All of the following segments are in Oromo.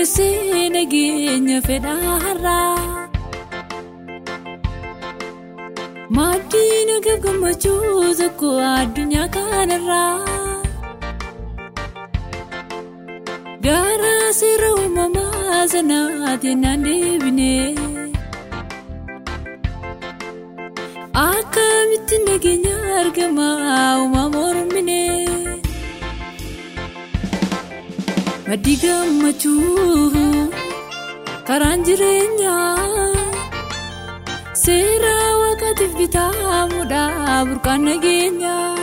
duumessee nageenya fedhaa maaddii nagaaf gammachuu tokko addunyaa kanarraa gara seera uumamaa sanaatiin naan deebinee akkamitti nageenya argama uumama morminee maddii gammachuu karaan jireenyaa seera waaqaatiif bitamuudha burqaan nageenyaa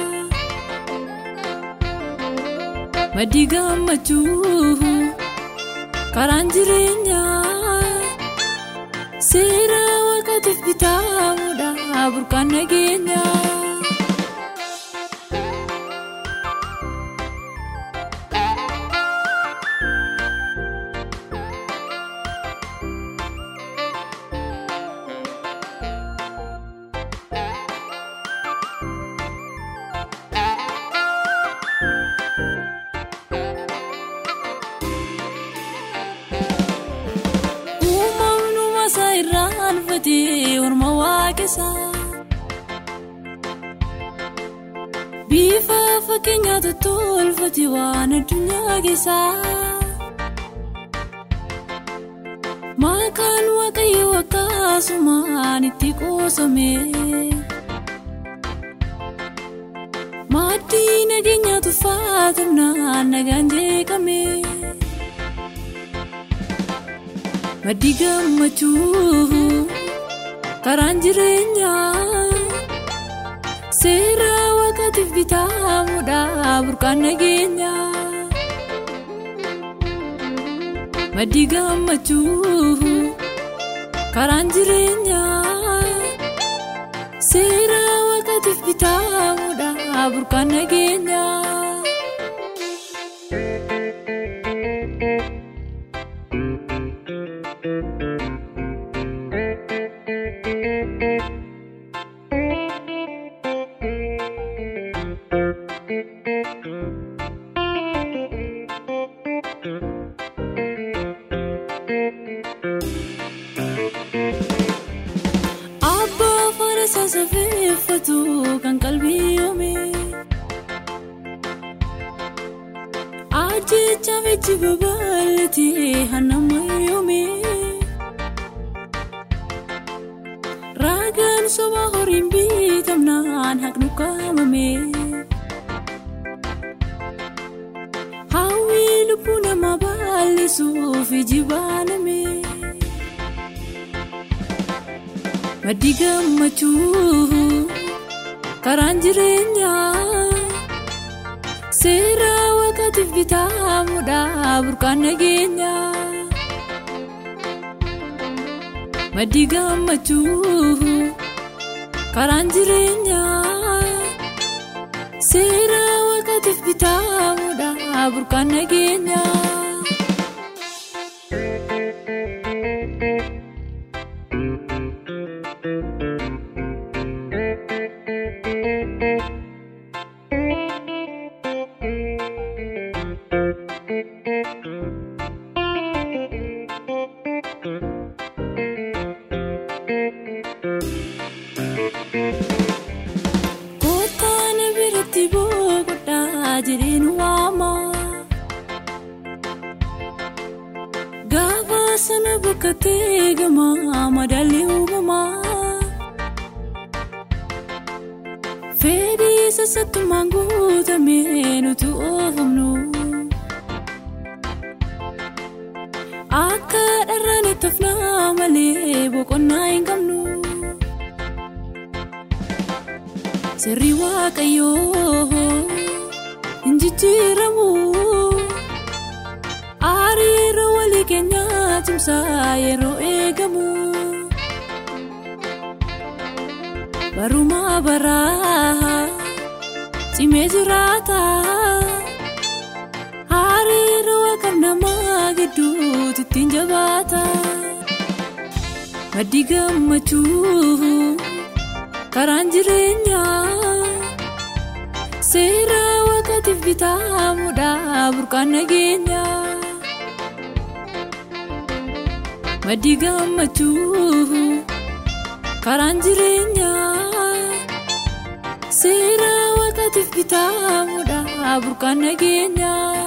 maddii gammachuu karaan jireenyaa seera waaqaatiif bitamuudha burqaan nageenyaa. Orma waaqessa bifa fakkeenyaa tolfate waan addunyaa keessa maqaan waaqayyoo akkasumaan itti qoosame maaddii nageenyaa tuffatamnaan nagaan jeeqame maddii gammachuu karaan jireenyaa seera waaqaatiif bitamuudha burqaan nageenyaa maddii gammachuu karaan jireenyaa seera waaqaatiif bitamuudha burqaan nageenyaa. Kan qalbii yoome ajjecha vechi babalati hanama yoome ragaan soba horin bitamnaan haqnu kamame hawi lubbuu nama bal'isuuf jibaaname maddii gammachuu karaan jireenyaa seera waaqaatiif bitamuudha burqaan nageenyaa maddii gammachuu karaan jireenyaa seera waaqaatiif bitamuudha burqaan nageenyaa. Jireenu waama gaafa sana bakkatee gamaa madaalli uumamaa fedhii sassattumaan guutamee nuti oofamnu akka dharraan itti hafnaa malee boqonnaa hin qabnu sirrii waaqayyoo. Injijjiiramu ariiroo walii keenyaa cimsaa yeroo eegamu barumaa baraa cimee jiraata ariiroo akka namaa gidduutti ittiin jabaata maddii gammachuu karaan jireenyaa seera waaqaatiif bitamuudha burqaan nageenyaa maddi gammachuu karaan jireenyaa seera waaqatiif bitaamudha burqaan nageenyaa.